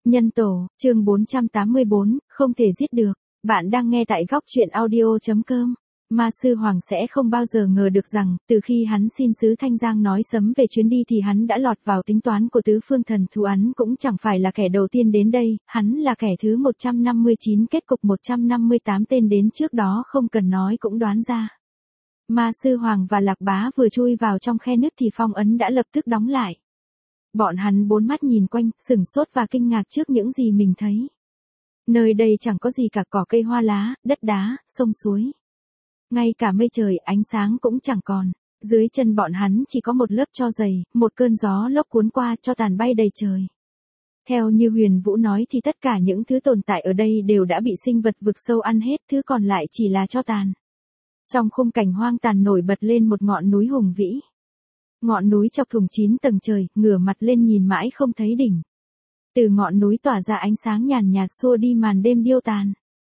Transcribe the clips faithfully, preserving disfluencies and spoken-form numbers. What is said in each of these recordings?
Nhân tổ, chương bốn trăm tám mươi bốn, không thể giết được. Bạn đang nghe tại góc truyện audio.com. Ma Sư Hoàng sẽ không bao giờ ngờ được rằng, từ khi hắn xin sứ Thanh Giang nói sớm về chuyến đi thì hắn đã lọt vào tính toán của tứ phương thần thú. Hắn cũng chẳng phải là kẻ đầu tiên đến đây, hắn là kẻ thứ một trăm năm mươi chín, kết cục một trăm năm mươi tám tên đến trước đó không cần nói cũng đoán ra. Ma Sư Hoàng và Lạc Bá vừa chui vào trong khe nứt thì phong ấn đã lập tức đóng lại. Bọn hắn bốn mắt nhìn quanh, sửng sốt và kinh ngạc trước những gì mình thấy. Nơi đây chẳng có gì cả, cỏ cây hoa lá, đất đá, sông suối. Ngay cả mây trời, ánh sáng cũng chẳng còn. Dưới chân bọn hắn chỉ có một lớp tro dày, một cơn gió lốc cuốn qua cho tàn bay đầy trời. Theo như Huyền Vũ nói thì tất cả những thứ tồn tại ở đây đều đã bị sinh vật vực sâu ăn hết, thứ còn lại chỉ là tro tàn. Trong khung cảnh hoang tàn nổi bật lên một ngọn núi hùng vĩ. Ngọn núi chọc thủng chín tầng trời, ngửa mặt lên nhìn mãi không thấy đỉnh. Từ ngọn núi tỏa ra ánh sáng nhàn nhạt xua đi màn đêm điêu tàn.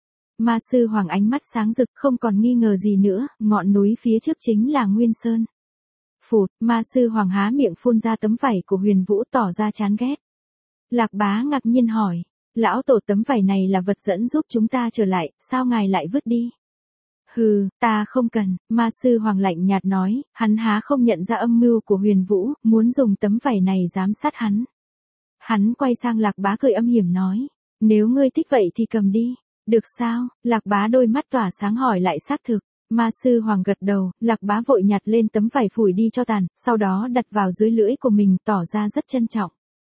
Ma Sư Hoàng ánh mắt sáng rực, không còn nghi ngờ gì nữa, ngọn núi phía trước chính là Nguyên Sơn. Phụt, Ma Sư Hoàng há miệng phun ra tấm vảy của Huyền Vũ tỏ ra chán ghét. Lạc Bá ngạc nhiên hỏi, lão tổ, tấm vảy này là vật dẫn giúp chúng ta trở lại, sao ngài lại vứt đi? Hừ, ta không cần, Ma Sư Hoàng lạnh nhạt nói, hắn há không nhận ra âm mưu của Huyền Vũ, muốn dùng tấm vảy này giám sát hắn. Hắn quay sang Lạc Bá cười âm hiểm nói, nếu ngươi thích vậy thì cầm đi. Được sao? Lạc Bá đôi mắt tỏa sáng hỏi lại xác thực. Ma Sư Hoàng gật đầu, Lạc Bá vội nhặt lên tấm vải phủi đi cho tàn, sau đó đặt vào dưới lưỡi của mình, tỏ ra rất trân trọng.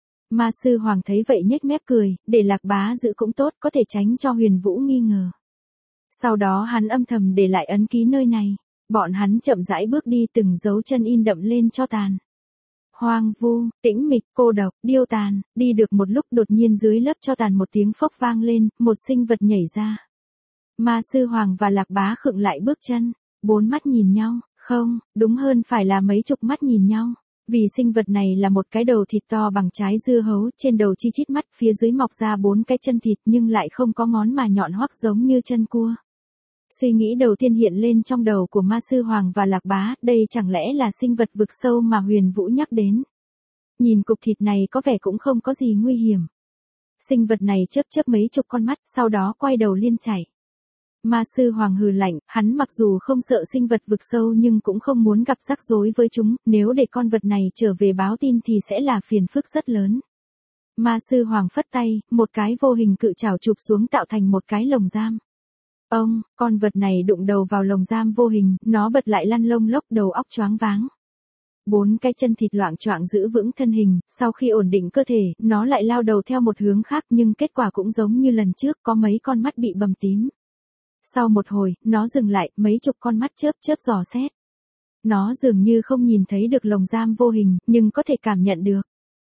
Ma Sư Hoàng thấy vậy nhếch mép cười, để Lạc Bá giữ cũng tốt, có thể tránh cho Huyền Vũ nghi ngờ. Sau đó hắn âm thầm để lại ấn ký nơi này. Bọn hắn chậm rãi bước đi, từng dấu chân in đậm lên cho tàn. Hoang vu, tĩnh mịch, cô độc, điêu tàn, đi được một lúc đột nhiên dưới lớp cho tàn một tiếng phốc vang lên, một sinh vật nhảy ra. Ma Sư Hoàng và Lạc Bá khựng lại bước chân, bốn mắt nhìn nhau, không, đúng hơn phải là mấy chục mắt nhìn nhau, vì sinh vật này là một cái đầu thịt to bằng trái dưa hấu, trên đầu chi chít mắt, phía dưới mọc ra bốn cái chân thịt nhưng lại không có ngón mà nhọn hoắt giống như chân cua. Suy nghĩ đầu tiên hiện lên trong đầu của Ma Sư Hoàng và Lạc Bá, đây chẳng lẽ là sinh vật vực sâu mà Huyền Vũ nhắc đến. Nhìn cục thịt này có vẻ cũng không có gì nguy hiểm. Sinh vật này chớp chớp mấy chục con mắt, sau đó quay đầu liên chạy. Ma Sư Hoàng hừ lạnh, hắn mặc dù không sợ sinh vật vực sâu nhưng cũng không muốn gặp rắc rối với chúng, nếu để con vật này trở về báo tin thì sẽ là phiền phức rất lớn. Ma Sư Hoàng phất tay, một cái vô hình cự trảo chụp xuống tạo thành một cái lồng giam. Ông, con vật này đụng đầu vào lồng giam vô hình, nó bật lại lăn lông lốc, đầu óc choáng váng. Bốn cái chân thịt loạng choạng giữ vững thân hình, sau khi ổn định cơ thể, nó lại lao đầu theo một hướng khác nhưng kết quả cũng giống như lần trước, có mấy con mắt bị bầm tím. Sau một hồi, nó dừng lại, mấy chục con mắt chớp chớp dò xét. Nó dường như không nhìn thấy được lồng giam vô hình, nhưng có thể cảm nhận được.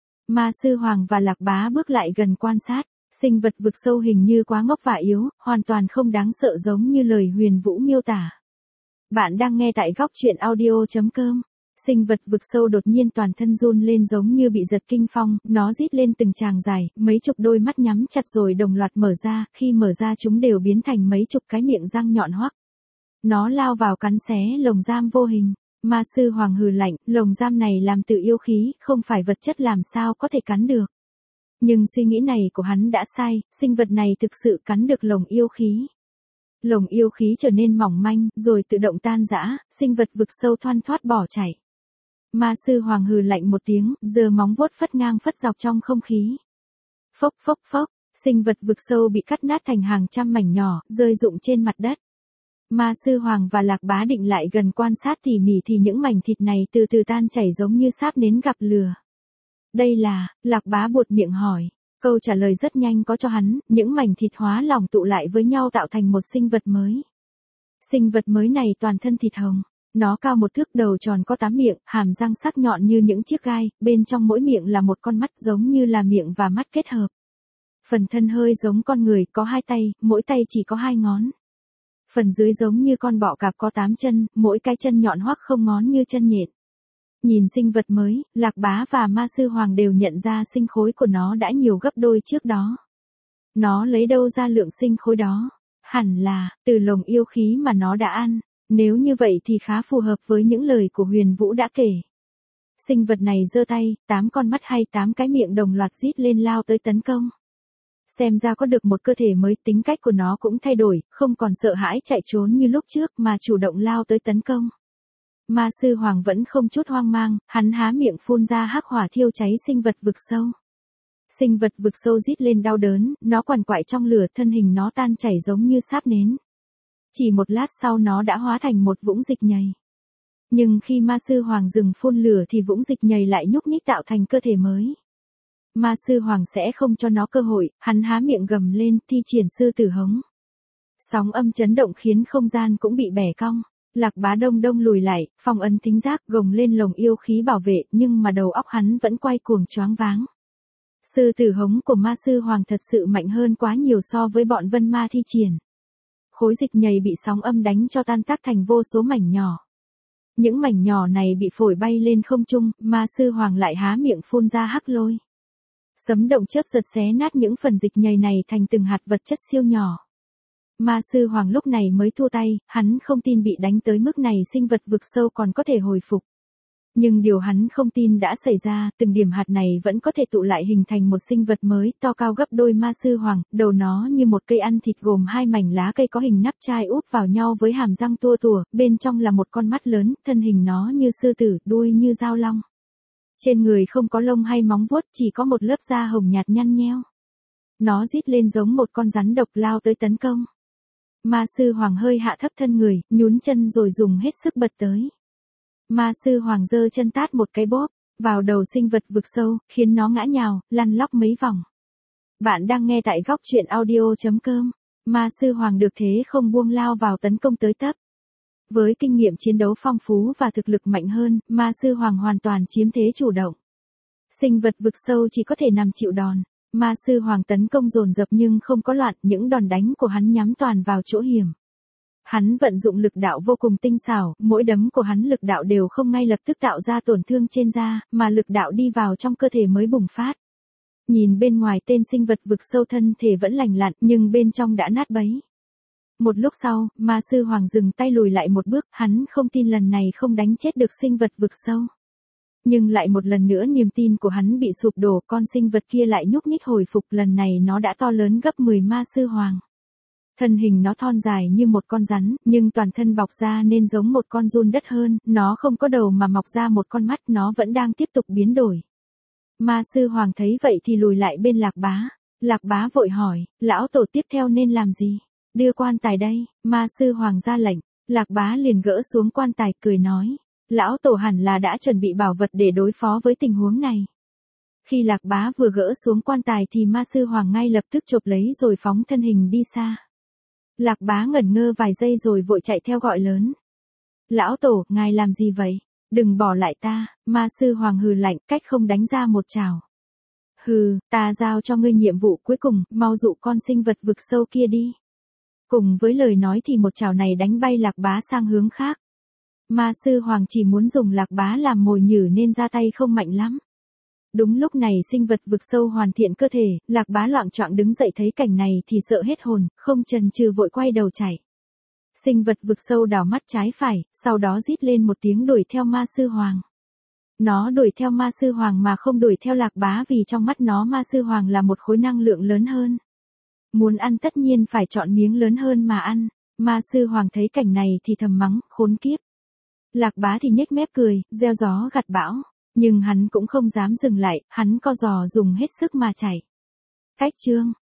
Ma Sư Hoàng và Lạc Bá bước lại gần quan sát. Sinh vật vực sâu hình như quá ngốc và yếu, hoàn toàn không đáng sợ giống như lời Huyền Vũ miêu tả. Bạn đang nghe tại góc truyện audio.com. Sinh vật vực sâu đột nhiên toàn thân run lên giống như bị giật kinh phong, nó rít lên từng tràng dài, mấy chục đôi mắt nhắm chặt rồi đồng loạt mở ra, khi mở ra chúng đều biến thành mấy chục cái miệng răng nhọn hoắt. Nó lao vào cắn xé lồng giam vô hình. Ma Sư Hoàng hừ lạnh, lồng giam này làm từ yêu khí, không phải vật chất làm sao có thể cắn được. Nhưng suy nghĩ này của hắn đã sai, sinh vật này thực sự cắn được lồng yêu khí. Lồng yêu khí trở nên mỏng manh, rồi tự động tan rã, sinh vật vực sâu thoăn thoắt bỏ chạy. Ma Sư Hoàng hừ lạnh một tiếng, giơ móng vuốt phất ngang phất dọc trong không khí. Phốc phốc phốc, sinh vật vực sâu bị cắt nát thành hàng trăm mảnh nhỏ, rơi rụng trên mặt đất. Ma Sư Hoàng và Lạc Bá định lại gần quan sát tỉ mỉ thì những mảnh thịt này từ từ tan chảy giống như sáp nến gặp lửa. Đây là, Lạc Bá buột miệng hỏi. Câu trả lời rất nhanh có cho hắn, những mảnh thịt hóa lỏng tụ lại với nhau tạo thành một sinh vật mới. Sinh vật mới này toàn thân thịt hồng. Nó cao một thước, đầu tròn, có tám miệng, hàm răng sắc nhọn như những chiếc gai, bên trong mỗi miệng là một con mắt giống như là miệng và mắt kết hợp. Phần thân hơi giống con người, có hai tay, mỗi tay chỉ có hai ngón. Phần dưới giống như con bọ cạp có tám chân, mỗi cái chân nhọn hoắt không ngón như chân nhện. Nhìn sinh vật mới, Lạc Bá và Ma Sư Hoàng đều nhận ra sinh khối của nó đã nhiều gấp đôi trước đó. Nó lấy đâu ra lượng sinh khối đó? Hẳn là, từ lồng yêu khí mà nó đã ăn. Nếu như vậy thì khá phù hợp với những lời của Huyền Vũ đã kể. Sinh vật này giơ tay, tám con mắt hay tám cái miệng đồng loạt rít lên lao tới tấn công. Xem ra có được một cơ thể mới, tính cách của nó cũng thay đổi, không còn sợ hãi chạy trốn như lúc trước mà chủ động lao tới tấn công. Ma sư hoàng vẫn không chút hoang mang, hắn há miệng phun ra hắc hỏa thiêu cháy sinh vật vực sâu. Sinh vật vực sâu rít lên đau đớn, nó quằn quại trong lửa, thân hình nó tan chảy giống như sáp nến. Chỉ một lát sau nó đã hóa thành một vũng dịch nhầy. Nhưng khi ma sư hoàng dừng phun lửa thì vũng dịch nhầy lại nhúc nhích tạo thành cơ thể mới. Ma sư hoàng sẽ không cho nó cơ hội, hắn há miệng gầm lên, thi triển sư tử hống. Sóng âm chấn động khiến không gian cũng bị bẻ cong. Lạc Bá đông đông lùi lại, phong ấn thính giác gồng lên lồng yêu khí bảo vệ, nhưng mà đầu óc hắn vẫn quay cuồng choáng váng. Sư tử hống của ma sư hoàng thật sự mạnh hơn quá nhiều so với bọn vân ma thi triển. Khối dịch nhầy bị sóng âm đánh cho tan tác thành vô số mảnh nhỏ. Những mảnh nhỏ này bị phổi bay lên không trung, ma sư hoàng lại há miệng phun ra hắc lôi. Sấm động chớp giật xé nát những phần dịch nhầy này thành từng hạt vật chất siêu nhỏ. Ma sư hoàng lúc này mới thua tay, hắn không tin bị đánh tới mức này sinh vật vực sâu còn có thể hồi phục. Nhưng điều hắn không tin đã xảy ra, từng điểm hạt này vẫn có thể tụ lại hình thành một sinh vật mới, to cao gấp đôi ma sư hoàng, đầu nó như một cây ăn thịt gồm hai mảnh lá cây có hình nắp chai úp vào nhau với hàm răng tua tủa, bên trong là một con mắt lớn, thân hình nó như sư tử, đuôi như dao long. Trên người không có lông hay móng vuốt, chỉ có một lớp da hồng nhạt nhăn nheo. Nó rít lên giống một con rắn độc lao tới tấn công. Ma sư hoàng hơi hạ thấp thân người, nhún chân rồi dùng hết sức bật tới. Ma sư hoàng giơ chân tát một cái bóp, vào đầu sinh vật vực sâu, khiến nó ngã nhào, lăn lóc mấy vòng. Bạn đang nghe tại góc truyện audio chấm com. Ma sư hoàng được thế không buông lao vào tấn công tới tấp. Với kinh nghiệm chiến đấu phong phú và thực lực mạnh hơn, ma sư hoàng hoàn toàn chiếm thế chủ động. Sinh vật vực sâu chỉ có thể nằm chịu đòn. Ma sư hoàng tấn công dồn dập nhưng không có loạn, những đòn đánh của hắn nhắm toàn vào chỗ hiểm. Hắn vận dụng lực đạo vô cùng tinh xảo, mỗi đấm của hắn lực đạo đều không ngay lập tức tạo ra tổn thương trên da, mà lực đạo đi vào trong cơ thể mới bùng phát. Nhìn bên ngoài tên sinh vật vực sâu thân thể vẫn lành lặn, nhưng bên trong đã nát bấy. Một lúc sau, ma sư hoàng dừng tay lùi lại một bước, hắn không tin lần này không đánh chết được sinh vật vực sâu. Nhưng lại một lần nữa niềm tin của hắn bị sụp đổ, con sinh vật kia lại nhúc nhích hồi phục, lần này nó đã to lớn gấp mười ma sư hoàng. Thân hình nó thon dài như một con rắn, nhưng toàn thân bọc ra nên giống một con giun đất hơn, nó không có đầu mà mọc ra một con mắt, nó vẫn đang tiếp tục biến đổi. Ma sư hoàng thấy vậy thì lùi lại bên Lạc Bá. Lạc Bá vội hỏi, lão tổ tiếp theo nên làm gì? Đưa quan tài đây, ma sư hoàng ra lệnh. Lạc Bá liền gỡ xuống quan tài cười nói, lão tổ hẳn là đã chuẩn bị bảo vật để đối phó với tình huống này. Khi Lạc Bá vừa gỡ xuống quan tài thì ma sư hoàng ngay lập tức chộp lấy rồi phóng thân hình đi xa. Lạc Bá ngẩn ngơ vài giây rồi vội chạy theo gọi lớn. Lão tổ, ngài làm gì vậy? Đừng bỏ lại ta, ma sư hoàng hừ lạnh, cách không đánh ra một trảo. Hừ, ta giao cho ngươi nhiệm vụ cuối cùng, mau dụ con sinh vật vực sâu kia đi. Cùng với lời nói thì một trảo này đánh bay Lạc Bá sang hướng khác. Ma sư hoàng chỉ muốn dùng Lạc Bá làm mồi nhử nên ra tay không mạnh lắm. Đúng lúc này sinh vật vực sâu hoàn thiện cơ thể, Lạc Bá loạng choạng đứng dậy thấy cảnh này thì sợ hết hồn, không chần chừ vội quay đầu chạy. Sinh vật vực sâu đảo mắt trái phải, sau đó rít lên một tiếng đuổi theo ma sư hoàng. Nó đuổi theo ma sư hoàng mà không đuổi theo Lạc Bá vì trong mắt nó ma sư hoàng là một khối năng lượng lớn hơn. Muốn ăn tất nhiên phải chọn miếng lớn hơn mà ăn, ma sư hoàng thấy cảnh này thì thầm mắng, khốn kiếp. Lạc Bá thì nhếch mép cười, gieo gió gặt bão. Nhưng hắn cũng không dám dừng lại, hắn co giò dùng hết sức mà chạy. Cách chương